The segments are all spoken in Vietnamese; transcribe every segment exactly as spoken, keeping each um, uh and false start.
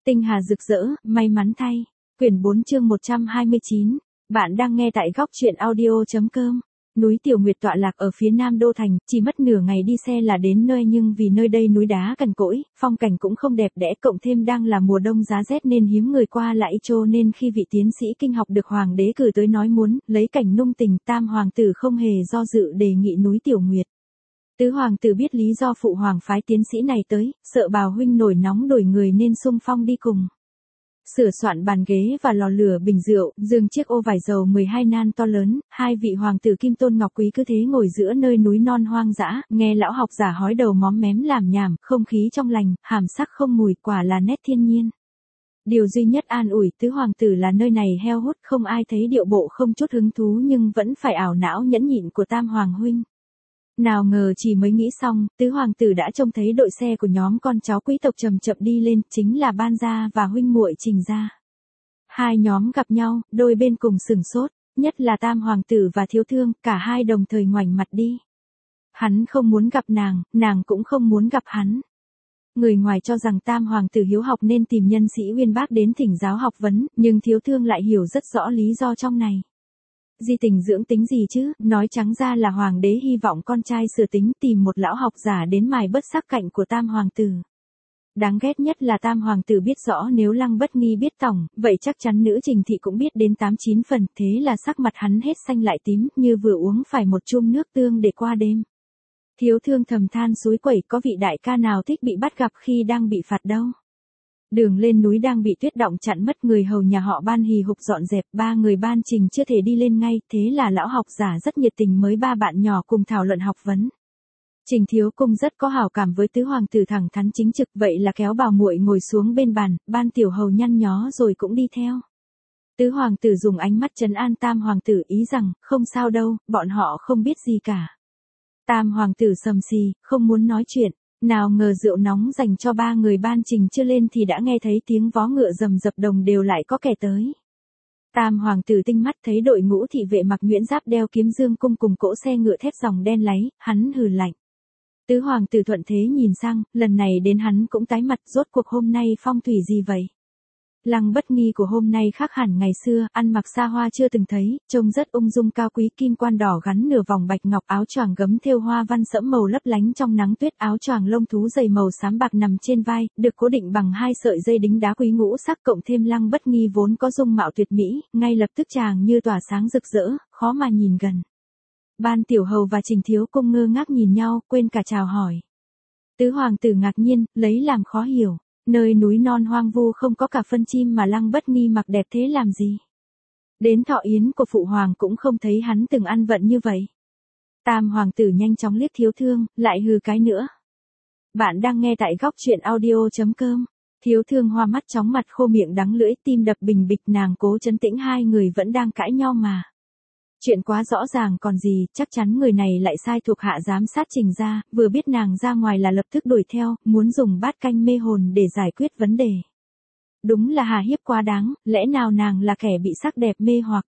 Tinh hà rực rỡ, may mắn thay. Quyển bốn chương một trăm hai mươi chín. Bạn đang nghe tại góc truyện audio.com. Núi Tiểu Nguyệt tọa lạc ở phía nam đô thành, chỉ mất nửa ngày đi xe là đến nơi, nhưng vì nơi đây núi đá cằn cỗi, phong cảnh cũng không đẹp đẽ, cộng thêm đang là mùa đông giá rét nên hiếm người qua lại, cho nên khi vị tiến sĩ kinh học được hoàng đế cử tới nói muốn lấy cảnh nung tình, tam hoàng tử không hề do dự đề nghị núi Tiểu Nguyệt. Tứ hoàng tử biết lý do phụ hoàng phái tiến sĩ này tới, sợ Bào huynh nổi nóng đổi người nên xung phong đi cùng. Sửa soạn bàn ghế và lò lửa bình rượu, giường chiếc ô vải dầu mười hai nan to lớn, hai vị hoàng tử Kim Tôn Ngọc Quý cứ thế ngồi giữa nơi núi non hoang dã, nghe lão học giả hói đầu móm mém làm nhảm, không khí trong lành, hàm sắc không mùi, quả là nét thiên nhiên. Điều duy nhất an ủi tứ hoàng tử là nơi này heo hút, không ai thấy điệu bộ không chút hứng thú nhưng vẫn phải ảo não nhẫn nhịn của tam hoàng huynh. Nào ngờ chỉ mới nghĩ xong, tứ hoàng tử đã trông thấy đội xe của nhóm con cháu quý tộc chậm chậm đi lên, chính là Ban gia và huynh muội Trình gia. Hai nhóm gặp nhau, đôi bên cùng sửng sốt, nhất là tam hoàng tử và thiếu thương, cả hai đồng thời ngoảnh mặt đi. Hắn không muốn gặp nàng, nàng cũng không muốn gặp hắn. Người ngoài cho rằng tam hoàng tử hiếu học nên tìm nhân sĩ uyên bác đến thỉnh giáo học vấn, nhưng thiếu thương lại hiểu rất rõ lý do trong này. Di tình dưỡng tính gì chứ, nói trắng ra là hoàng đế hy vọng con trai sửa tính, tìm một lão học giả đến mài bớt sắc cạnh của tam hoàng tử. Đáng ghét nhất là tam hoàng tử biết rõ nếu Lăng Bất Nghi biết tổng, vậy chắc chắn nữ Trình thị cũng biết đến tám chín phần, thế là sắc mặt hắn hết xanh lại tím, như vừa uống phải một chum nước tương để qua đêm. Thiếu thương thầm than suối quẩy, có vị đại ca nào thích bị bắt gặp khi đang bị phạt đâu. Đường lên núi đang bị tuyết động chặn mất, người hầu nhà họ Ban hì hục dọn dẹp, ba người Ban Trình chưa thể đi lên ngay, thế là lão học giả rất nhiệt tình mới ba bạn nhỏ cùng thảo luận học vấn. Trình Thiếu Cung rất có hảo cảm với tứ hoàng tử thẳng thắn chính trực, vậy là kéo Bảo muội ngồi xuống bên bàn, Ban tiểu hầu nhăn nhó rồi cũng đi theo. Tứ hoàng tử dùng ánh mắt trấn an tam hoàng tử, ý rằng, không sao đâu, bọn họ không biết gì cả. Tam hoàng tử sầm xì, không muốn nói chuyện. Nào ngờ rượu nóng dành cho ba người Ban Trình chưa lên thì đã nghe thấy tiếng vó ngựa rầm rập, đồng đều lại có kẻ tới. Tam hoàng tử tinh mắt thấy đội ngũ thị vệ mặc nhuyễn giáp đeo kiếm dương cung cùng cỗ xe ngựa thép dòng đen láy, hắn hừ lạnh. Tứ hoàng tử thuận thế nhìn sang, lần này đến hắn cũng tái mặt, rốt cuộc hôm nay phong thủy gì vậy? Lăng Bất Nghi của hôm nay khác hẳn ngày xưa, ăn mặc xa hoa chưa từng thấy, trông rất ung dung cao quý, kim quan đỏ gắn nửa vòng bạch ngọc, áo choàng gấm thêu hoa văn sẫm màu lấp lánh trong nắng tuyết, áo choàng lông thú dày màu xám bạc nằm trên vai, được cố định bằng hai sợi dây đính đá quý ngũ sắc, cộng thêm Lăng Bất Nghi vốn có dung mạo tuyệt mỹ, ngay lập tức chàng như tỏa sáng rực rỡ, khó mà nhìn gần. Ban tiểu hầu và Trình Thiếu Cung ngơ ngác nhìn nhau, quên cả chào hỏi. Tứ hoàng tử ngạc nhiên, lấy làm khó hiểu. Nơi núi non hoang vu không có cả phân chim mà Lăng Bất Nghi mặc đẹp thế làm gì? Đến thọ yến của phụ hoàng cũng không thấy hắn từng ăn vận như vậy. Tam hoàng tử nhanh chóng liếc Thiếu thương, lại hừ cái nữa. Bạn đang nghe tại góc truyện audio.com. Thiếu thương hoa mắt chóng mặt khô miệng đắng lưỡi, tim đập bình bịch, nàng cố trấn tĩnh, hai người vẫn đang cãi nhau mà. Chuyện quá rõ ràng còn gì, chắc chắn người này lại sai thuộc hạ giám sát Trình gia, vừa biết nàng ra ngoài là lập tức đuổi theo, muốn dùng bát canh mê hồn để giải quyết vấn đề. Đúng là hà hiếp quá đáng, lẽ nào nàng là kẻ bị sắc đẹp mê hoặc.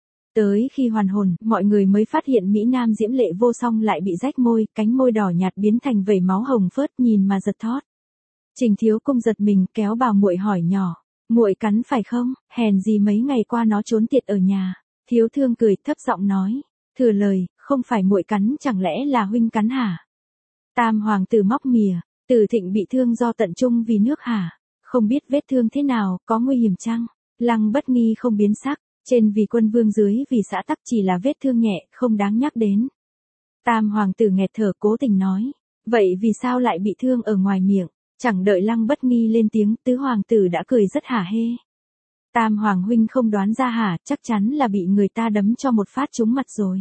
Tới khi hoàn hồn, mọi người mới phát hiện mỹ nam diễm lệ vô song lại bị rách môi, cánh môi đỏ nhạt biến thành vẩy máu hồng phớt, nhìn mà giật thót. Trình Thiếu Cung giật mình, kéo Bảo muội hỏi nhỏ, muội cắn phải không, hèn gì mấy ngày qua nó trốn tiệt ở nhà. Thiếu thương cười thấp giọng nói, thừa lời, không phải muội cắn, chẳng lẽ là huynh cắn hả? Tam hoàng tử móc mỉa, Từ Thịnh bị thương do tận trung vì nước hả? Không biết vết thương thế nào, có nguy hiểm chăng? Lăng Bất Nghi không biến sắc, trên vì quân vương dưới vì xã tắc, chỉ là vết thương nhẹ, không đáng nhắc đến. Tam hoàng tử nghẹt thở cố tình nói, vậy vì sao lại bị thương ở ngoài miệng? Chẳng đợi Lăng Bất Nghi lên tiếng, tứ hoàng tử đã cười rất hả hê. Tam hoàng huynh không đoán ra hả, chắc chắn là bị người ta đấm cho một phát trúng mặt rồi.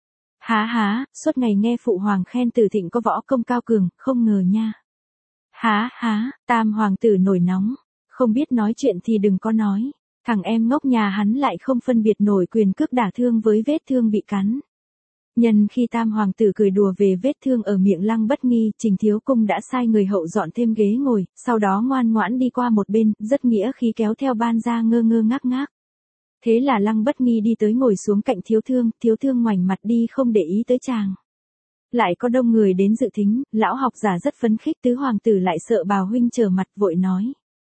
Há há, suốt ngày nghe phụ hoàng khen Từ Thịnh có võ công cao cường, không ngờ nha. Há há, tam hoàng tử nổi nóng, không biết nói chuyện thì đừng có nói, thằng em ngốc nhà hắn lại không phân biệt nổi quyền cước đả thương với vết thương bị cắn. Nhân khi tam hoàng tử cười đùa về vết thương ở miệng Lăng Bất Nghi, Trình Thiếu Cung đã sai người hậu dọn thêm ghế ngồi, sau đó ngoan ngoãn đi qua một bên, rất nghĩa khí kéo theo Ban gia ngơ ngơ ngác ngác. Thế là Lăng Bất Nghi đi tới ngồi xuống cạnh Thiếu thương, Thiếu thương ngoảnh mặt đi không để ý tới chàng. Lại có đông người đến dự thính, lão học giả rất phấn khích, tứ hoàng tử lại sợ Bào huynh trở mặt vội nói.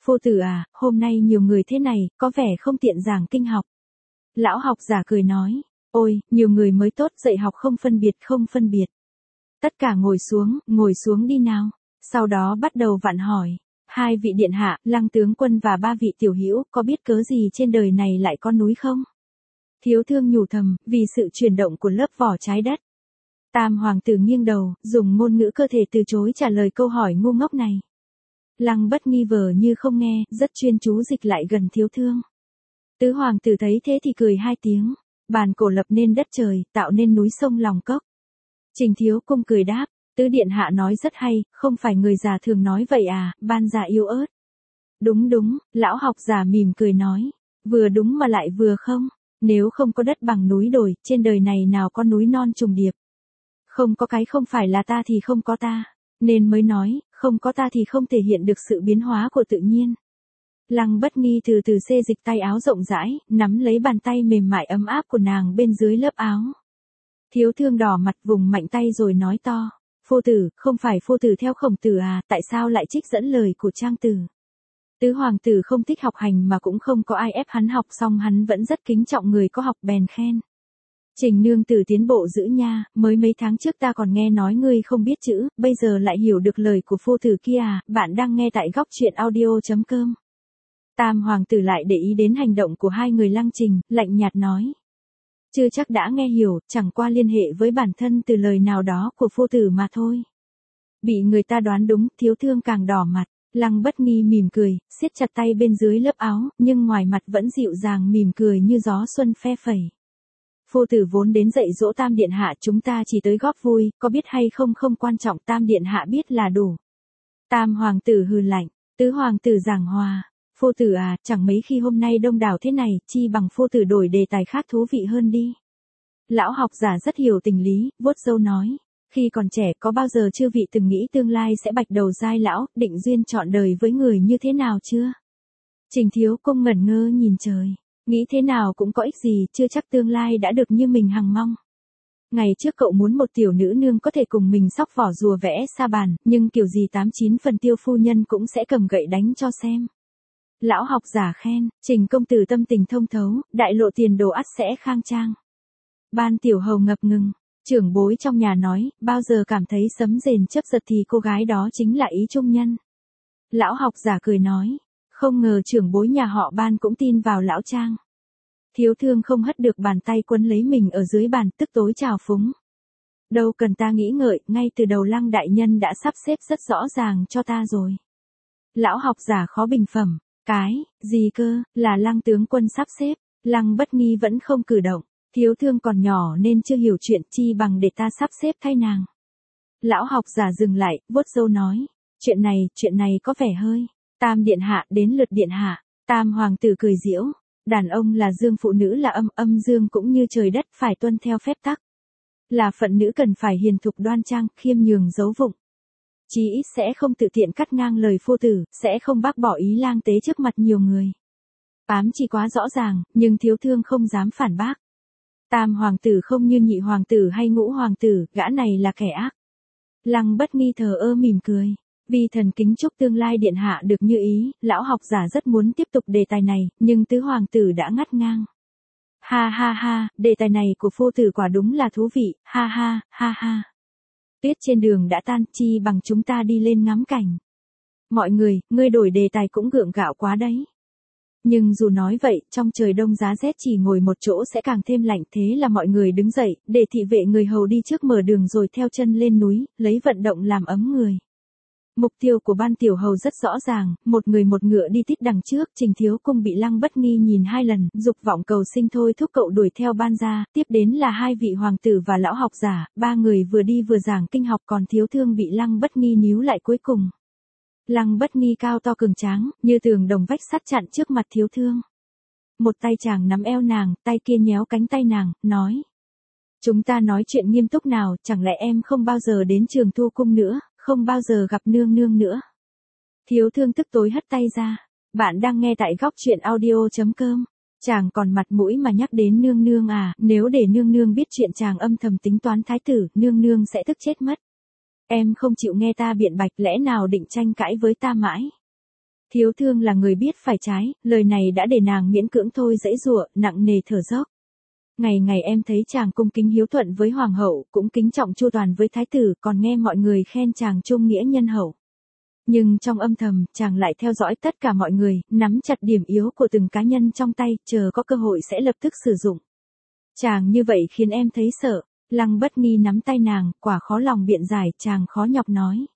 Phu tử à, hôm nay nhiều người thế này, có vẻ không tiện giảng kinh học. Lão học giả cười nói, ôi, nhiều người mới tốt, dạy học không phân biệt không phân biệt. Tất cả ngồi xuống, ngồi xuống đi nào. Sau đó bắt đầu vặn hỏi, hai vị điện hạ, Lăng tướng quân và ba vị tiểu hữu, có biết cớ gì trên đời này lại có núi không? Thiếu thương nhủ thầm, vì sự chuyển động của lớp vỏ trái đất. Tam hoàng tử nghiêng đầu, dùng ngôn ngữ cơ thể từ chối trả lời câu hỏi ngu ngốc này. Lăng Bất nghi vờ như không nghe, rất chuyên chú dịch lại gần thiếu thương. Tứ hoàng tử thấy thế thì cười hai tiếng, bàn cổ lập nên đất trời, tạo nên núi sông lòng cốc. Trình Thiếu Cung cười đáp, tứ điện hạ nói rất hay, không phải người già thường nói vậy à, ban già yếu ớt. Đúng đúng, lão học giả mỉm cười nói, vừa đúng mà lại vừa không, nếu không có đất bằng núi đồi, trên đời này nào có núi non trùng điệp. Không có cái không phải là ta thì không có ta, nên mới nói, không có ta thì không thể hiện được sự biến hóa của tự nhiên. Lăng Bất nghi từ từ xê dịch tay áo rộng rãi, nắm lấy bàn tay mềm mại ấm áp của nàng bên dưới lớp áo. Thiếu thương đỏ mặt vùng mạnh tay rồi nói to, phu tử, không phải phu tử theo Khổng Tử à, tại sao lại trích dẫn lời của Trang Tử? Tứ hoàng tử không thích học hành mà cũng không có ai ép hắn học, xong hắn vẫn rất kính trọng người có học bèn khen. Trình nương tử tiến bộ dữ nha, mới mấy tháng trước ta còn nghe nói ngươi không biết chữ, bây giờ lại hiểu được lời của phu tử kia à, bạn đang nghe tại góc truyện audio chấm com. Tam hoàng tử lại để ý đến hành động của hai người Lăng Trình, lạnh nhạt nói. Chưa chắc đã nghe hiểu, chẳng qua liên hệ với bản thân từ lời nào đó của phu tử mà thôi. Bị người ta đoán đúng, thiếu thương càng đỏ mặt, Lăng Bất nghi mỉm cười, siết chặt tay bên dưới lớp áo, nhưng ngoài mặt vẫn dịu dàng mỉm cười như gió xuân phe phẩy. Phu tử vốn đến dạy dỗ Tam điện hạ, chúng ta chỉ tới góp vui, có biết hay không không quan trọng, Tam điện hạ biết là đủ. Tam hoàng tử hừ lạnh, tứ hoàng tử giảng hòa. Phu tử à, chẳng mấy khi hôm nay đông đảo thế này, chi bằng phu tử đổi đề tài khác thú vị hơn đi. Lão học giả rất hiểu tình lý, vuốt râu nói, khi còn trẻ có bao giờ chư vị từng nghĩ tương lai sẽ bạch đầu giai lão, định duyên trọn đời với người như thế nào chưa? Trình Thiếu Cung ngẩn ngơ nhìn trời, nghĩ thế nào cũng có ích gì, chưa chắc tương lai đã được như mình hằng mong. Ngày trước cậu muốn một tiểu nữ nương có thể cùng mình xóc vỏ rùa vẽ sa bàn, nhưng kiểu gì tám chín phần Tiêu phu nhân cũng sẽ cầm gậy đánh cho xem. Lão học giả khen, Trình công tử tâm tình thông thấu, đại lộ tiền đồ ắt sẽ khang trang. Ban tiểu hầu ngập ngừng, trưởng bối trong nhà nói, bao giờ cảm thấy sấm rền chớp giật thì cô gái đó chính là ý trung nhân. Lão học giả cười nói, không ngờ trưởng bối nhà họ Ban cũng tin vào lão Trang. Thiếu thương không hất được bàn tay quấn lấy mình ở dưới bàn, tức tối trào phúng. Đâu cần ta nghĩ ngợi, ngay từ đầu Lăng đại nhân đã sắp xếp rất rõ ràng cho ta rồi. Lão học giả khó bình phẩm. Cái, gì cơ, là Lăng tướng quân sắp xếp, Lăng Bất nghi vẫn không cử động, thiếu thương còn nhỏ nên chưa hiểu chuyện, chi bằng để ta sắp xếp thay nàng. Lão học giả dừng lại, vuốt râu nói, chuyện này, chuyện này có vẻ hơi, Tam điện hạ đến lượt điện hạ, Tam hoàng tử cười giễu, đàn ông là dương phụ nữ là âm, âm dương cũng như trời đất phải tuân theo phép tắc. Là phận nữ cần phải hiền thục đoan trang, khiêm nhường giấu vụng. Chí ít sẽ không tự tiện cắt ngang lời phu tử, sẽ không bác bỏ ý lang tế trước mặt nhiều người. Ám chỉ quá rõ ràng, nhưng thiếu thương không dám phản bác. Tam hoàng tử không như nhị hoàng tử hay ngũ hoàng tử, gã này là kẻ ác. Lăng Bất nghi thờ ơ mỉm cười. Vì thần kính chúc tương lai điện hạ được như ý, lão học giả rất muốn tiếp tục đề tài này, nhưng tứ hoàng tử đã ngắt ngang. Ha ha ha, đề tài này của phu tử quả đúng là thú vị, ha ha, ha ha. Tuyết trên đường đã tan, chi bằng chúng ta đi lên ngắm cảnh. Mọi người, ngươi đổi đề tài cũng gượng gạo quá đấy. Nhưng dù nói vậy, trong trời đông giá rét chỉ ngồi một chỗ sẽ càng thêm lạnh, thế là mọi người đứng dậy, để thị vệ người hầu đi trước mở đường rồi theo chân lên núi, lấy vận động làm ấm người. Mục tiêu của ban tiểu hầu rất rõ ràng, một người một ngựa đi tít đằng trước, Trình Thiếu Cung bị Lăng Bất nghi nhìn hai lần, dục vọng cầu sinh thôi thúc cậu đuổi theo ban ra, tiếp đến là hai vị hoàng tử và lão học giả, ba người vừa đi vừa giảng kinh học, còn thiếu thương bị Lăng Bất nghi níu lại cuối cùng. Lăng Bất nghi cao to cường tráng, như tường đồng vách sắt chặn trước mặt thiếu thương. Một tay chàng nắm eo nàng, tay kia nhéo cánh tay nàng, nói. Chúng ta nói chuyện nghiêm túc nào, chẳng lẽ em không bao giờ đến Trường Thu Cung nữa, không bao giờ gặp nương nương nữa. Thiếu thương tức tối hất tay ra. Bạn đang nghe tại góc truyện audio chấm com. Chàng còn mặt mũi mà nhắc đến nương nương à, nếu để nương nương biết chuyện chàng âm thầm tính toán thái tử, nương nương sẽ tức chết mất. Em không chịu nghe ta biện bạch, lẽ nào định tranh cãi với ta mãi. Thiếu thương là người biết phải trái, lời này đã để nàng miễn cưỡng thôi dãy dụa, nặng nề thở dốc. Ngày ngày em thấy chàng cung kính hiếu thuận với hoàng hậu, cũng kính trọng chu toàn với thái tử, còn nghe mọi người khen chàng trung nghĩa nhân hậu. Nhưng trong âm thầm, chàng lại theo dõi tất cả mọi người, nắm chặt điểm yếu của từng cá nhân trong tay, chờ có cơ hội sẽ lập tức sử dụng. Chàng như vậy khiến em thấy sợ. Lăng Bất Nghi nắm tay nàng, quả khó lòng biện giải, chàng khó nhọc nói.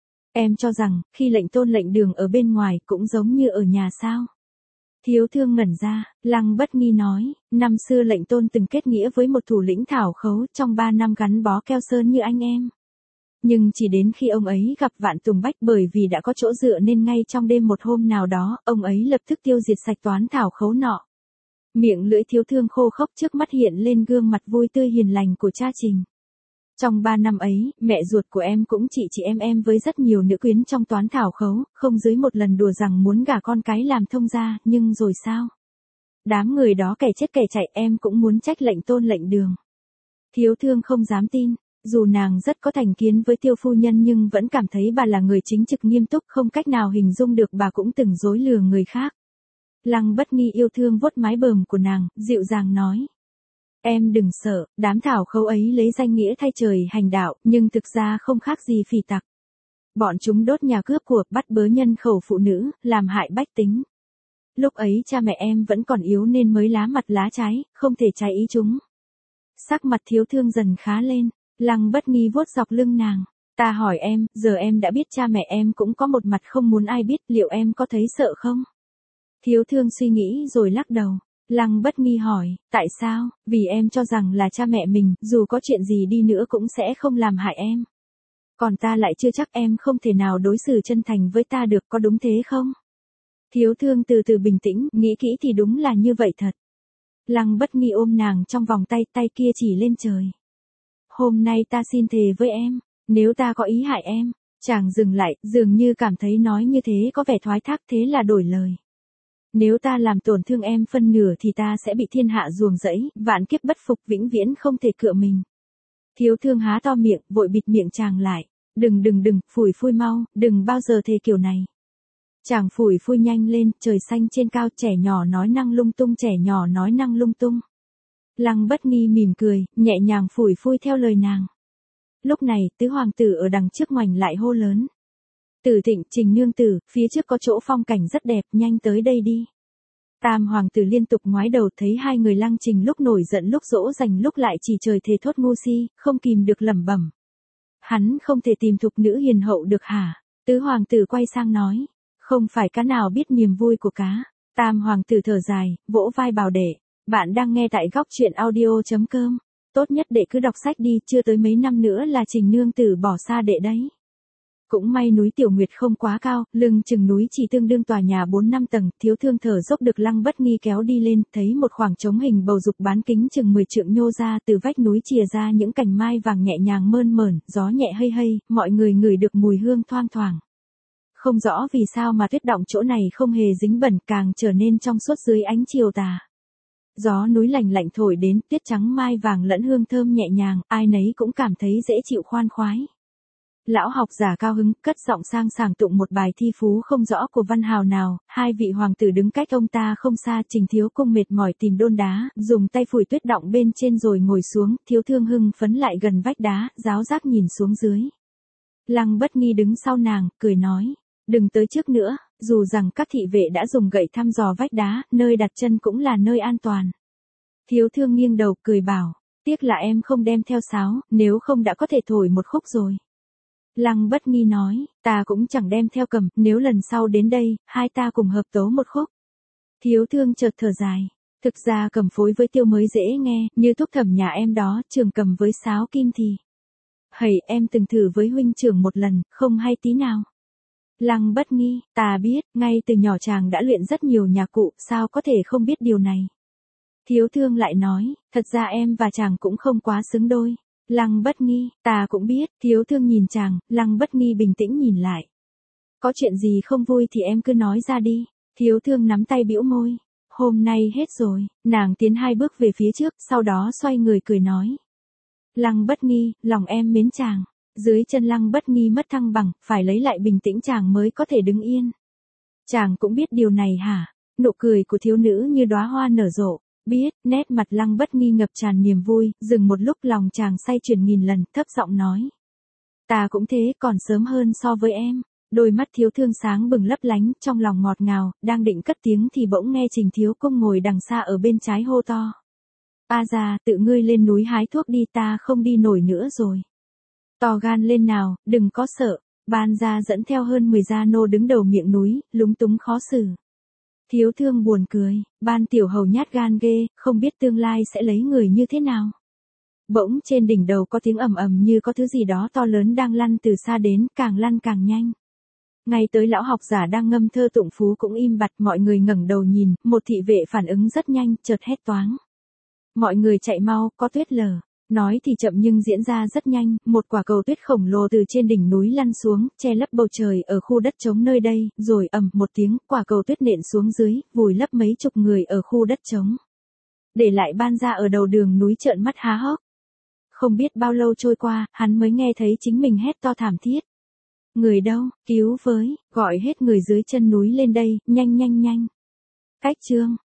Em cho rằng, khi lệnh tôn lệnh đường ở bên ngoài cũng giống như ở nhà sao? Thiếu thương ngẩn ra, Lăng Bất Nghi nói, năm xưa lệnh tôn từng kết nghĩa với một thủ lĩnh thảo khấu, trong ba năm gắn bó keo sơn như anh em. Nhưng chỉ đến khi ông ấy gặp Vạn Tùng Bách, bởi vì đã có chỗ dựa nên ngay trong đêm một hôm nào đó, ông ấy lập tức tiêu diệt sạch toán thảo khấu nọ. Miệng lưỡi thiếu thương khô khốc trước mắt hiện lên gương mặt vui tươi hiền lành của cha Trình. Trong ba năm ấy, mẹ ruột của em cũng chỉ chị em em với rất nhiều nữ quyến trong toán thảo khấu, không dưới một lần đùa rằng muốn gả con cái làm thông gia, nhưng rồi sao? Đám người đó kẻ chết kẻ chạy, em cũng muốn trách lệnh tôn lệnh đường. Thiếu thương không dám tin, dù nàng rất có thành kiến với Tiêu phu nhân nhưng vẫn cảm thấy bà là người chính trực nghiêm túc, không cách nào hình dung được bà cũng từng dối lừa người khác. Lăng Bất Nghi yêu thương vuốt mái bờm của nàng, dịu dàng nói. Em đừng sợ, đám thảo khấu ấy lấy danh nghĩa thay trời hành đạo, nhưng thực ra không khác gì phỉ tặc. Bọn chúng đốt nhà cướp của, bắt bớ nhân khẩu phụ nữ, làm hại bách tính. Lúc ấy cha mẹ em vẫn còn yếu nên mới lá mặt lá trái, không thể trái ý chúng. Sắc mặt thiếu thương dần khá lên, Lăng Bất Nghi vuốt dọc lưng nàng. Ta hỏi em, giờ em đã biết cha mẹ em cũng có một mặt không muốn ai biết, liệu em có thấy sợ không? Thiếu thương suy nghĩ rồi lắc đầu. Lăng Bất Nghi hỏi, tại sao? Vì em cho rằng là cha mẹ mình, dù có chuyện gì đi nữa cũng sẽ không làm hại em. Còn ta lại chưa chắc em không thể nào đối xử chân thành với ta được, có đúng thế không? Thiếu thương từ từ bình tĩnh, nghĩ kỹ thì đúng là như vậy thật. Lăng Bất Nghi ôm nàng trong vòng tay, tay kia chỉ lên trời. Hôm nay ta xin thề với em, nếu ta có ý hại em, chàng dừng lại, dường như cảm thấy nói như thế có vẻ thoái thác, thế là đổi lời. Nếu ta làm tổn thương em phân nửa thì ta sẽ bị thiên hạ ruồng rẫy, vạn kiếp bất phục, vĩnh viễn không thể cựa mình. Thiếu thương há to miệng, vội bịt miệng chàng lại. Đừng đừng đừng, phủi phui mau, đừng bao giờ thề kiểu này. Chàng phủi phui nhanh lên, trời xanh trên cao, trẻ nhỏ nói năng lung tung, trẻ nhỏ nói năng lung tung. Lăng Bất Nghi mỉm cười, nhẹ nhàng phủi phui theo lời nàng. Lúc này, tứ hoàng tử ở đằng trước ngoảnh lại hô lớn. Tử Thịnh, Trình nương tử, phía trước có chỗ phong cảnh rất đẹp, nhanh tới đây đi. Tam hoàng tử liên tục ngoái đầu, thấy hai người Lăng Trình lúc nổi giận lúc dỗ dành lúc lại chỉ trời thề thốt ngu si, không kìm được lẩm bẩm. Hắn không thể tìm thục nữ hiền hậu được hả? Tứ hoàng tử quay sang nói. Không phải cá nào biết niềm vui của cá. Tam hoàng tử thở dài, vỗ vai bảo đệ. Bạn đang nghe tại góc truyện audio chấm com. Tốt nhất đệ cứ đọc sách đi, chưa tới mấy năm nữa là Trình nương tử bỏ xa đệ đấy. Cũng may núi Tiểu Nguyệt không quá cao, lưng chừng núi chỉ tương đương tòa nhà bốn năm tầng, thiếu thương thở dốc được Lăng Bất Nghi kéo đi lên, thấy một khoảng trống hình bầu dục bán kính chừng mười trượng nhô ra, từ vách núi chìa ra những cành mai vàng nhẹ nhàng mơn mởn, gió nhẹ hây hây, mọi người ngửi được mùi hương thoang thoảng. Không rõ vì sao mà tuyết động chỗ này không hề dính bẩn, càng trở nên trong suốt dưới ánh chiều tà. Gió núi lành lạnh thổi đến, tuyết trắng mai vàng lẫn hương thơm nhẹ nhàng, ai nấy cũng cảm thấy dễ chịu khoan khoái. Lão học giả cao hứng, cất giọng sang sảng tụng một bài thi phú không rõ của văn hào nào, hai vị hoàng tử đứng cách ông ta không xa, Trình thiếu cung mệt mỏi tìm đôn đá, dùng tay phủi tuyết đọng bên trên rồi ngồi xuống, thiếu thương hưng phấn lại gần vách đá, giáo giác nhìn xuống dưới. Lăng Bất Nghi đứng sau nàng, cười nói, đừng tới trước nữa, dù rằng các thị vệ đã dùng gậy thăm dò vách đá, nơi đặt chân cũng là nơi an toàn. Thiếu thương nghiêng đầu, cười bảo, tiếc là em không đem theo sáo, nếu không đã có thể thổi một khúc rồi. Lăng Bất Nghi nói, ta cũng chẳng đem theo cầm, nếu lần sau đến đây, hai ta cùng hợp tấu một khúc. Thiếu thương chợt thở dài, thực ra cầm phối với tiêu mới dễ nghe, như thúc thẩm nhà em đó, trường cầm với sáo kim thì. Hầy, em từng thử với huynh trưởng một lần, không hay tí nào. Lăng Bất Nghi, ta biết, ngay từ nhỏ chàng đã luyện rất nhiều nhạc cụ, sao có thể không biết điều này. Thiếu thương lại nói, thật ra em và chàng cũng không quá xứng đôi. Lăng Bất Nghi, ta cũng biết, thiếu thương nhìn chàng, Lăng Bất Nghi bình tĩnh nhìn lại. Có chuyện gì không vui thì em cứ nói ra đi. Thiếu thương nắm tay bĩu môi. Hôm nay hết rồi, nàng tiến hai bước về phía trước, sau đó xoay người cười nói. Lăng Bất Nghi, lòng em mến chàng. Dưới chân Lăng Bất Nghi mất thăng bằng, phải lấy lại bình tĩnh chàng mới có thể đứng yên. Chàng cũng biết điều này hả? Nụ cười của thiếu nữ như đóa hoa nở rộ. Biết, nét mặt Lăng Bất Nghi ngập tràn niềm vui, dừng một lúc lòng chàng say chuyển nghìn lần, thấp giọng nói. Ta cũng thế, còn sớm hơn so với em. Đôi mắt thiếu thương sáng bừng lấp lánh, trong lòng ngọt ngào, đang định cất tiếng thì bỗng nghe Trình Thiếu Công ngồi đằng xa ở bên trái hô to. A già, tự ngươi lên núi hái thuốc đi, ta không đi nổi nữa rồi. To gan lên nào, đừng có sợ. Ban gia dẫn theo hơn mười gia nô đứng đầu miệng núi, lúng túng khó xử. Thiếu thương buồn cười, Ban tiểu hầu nhát gan ghê, không biết tương lai sẽ lấy người như thế nào. Bỗng trên đỉnh đầu có tiếng ầm ầm như có thứ gì đó to lớn đang lăn từ xa đến, càng lăn càng nhanh. Ngay tới lão học giả đang ngâm thơ tụng phú cũng im bặt, mọi người ngẩng đầu nhìn, một thị vệ phản ứng rất nhanh, chợt hét toáng. Mọi người chạy mau, có tuyết lở. Nói thì chậm nhưng diễn ra rất nhanh, một quả cầu tuyết khổng lồ từ trên đỉnh núi lăn xuống, che lấp bầu trời ở khu đất trống nơi đây, rồi ầm một tiếng, quả cầu tuyết nện xuống dưới, vùi lấp mấy chục người ở khu đất trống. Để lại Ban gia ở đầu đường núi trợn mắt há hốc. Không biết bao lâu trôi qua, hắn mới nghe thấy chính mình hét to thảm thiết. Người đâu, cứu với, gọi hết người dưới chân núi lên đây, nhanh nhanh nhanh. Cách chương.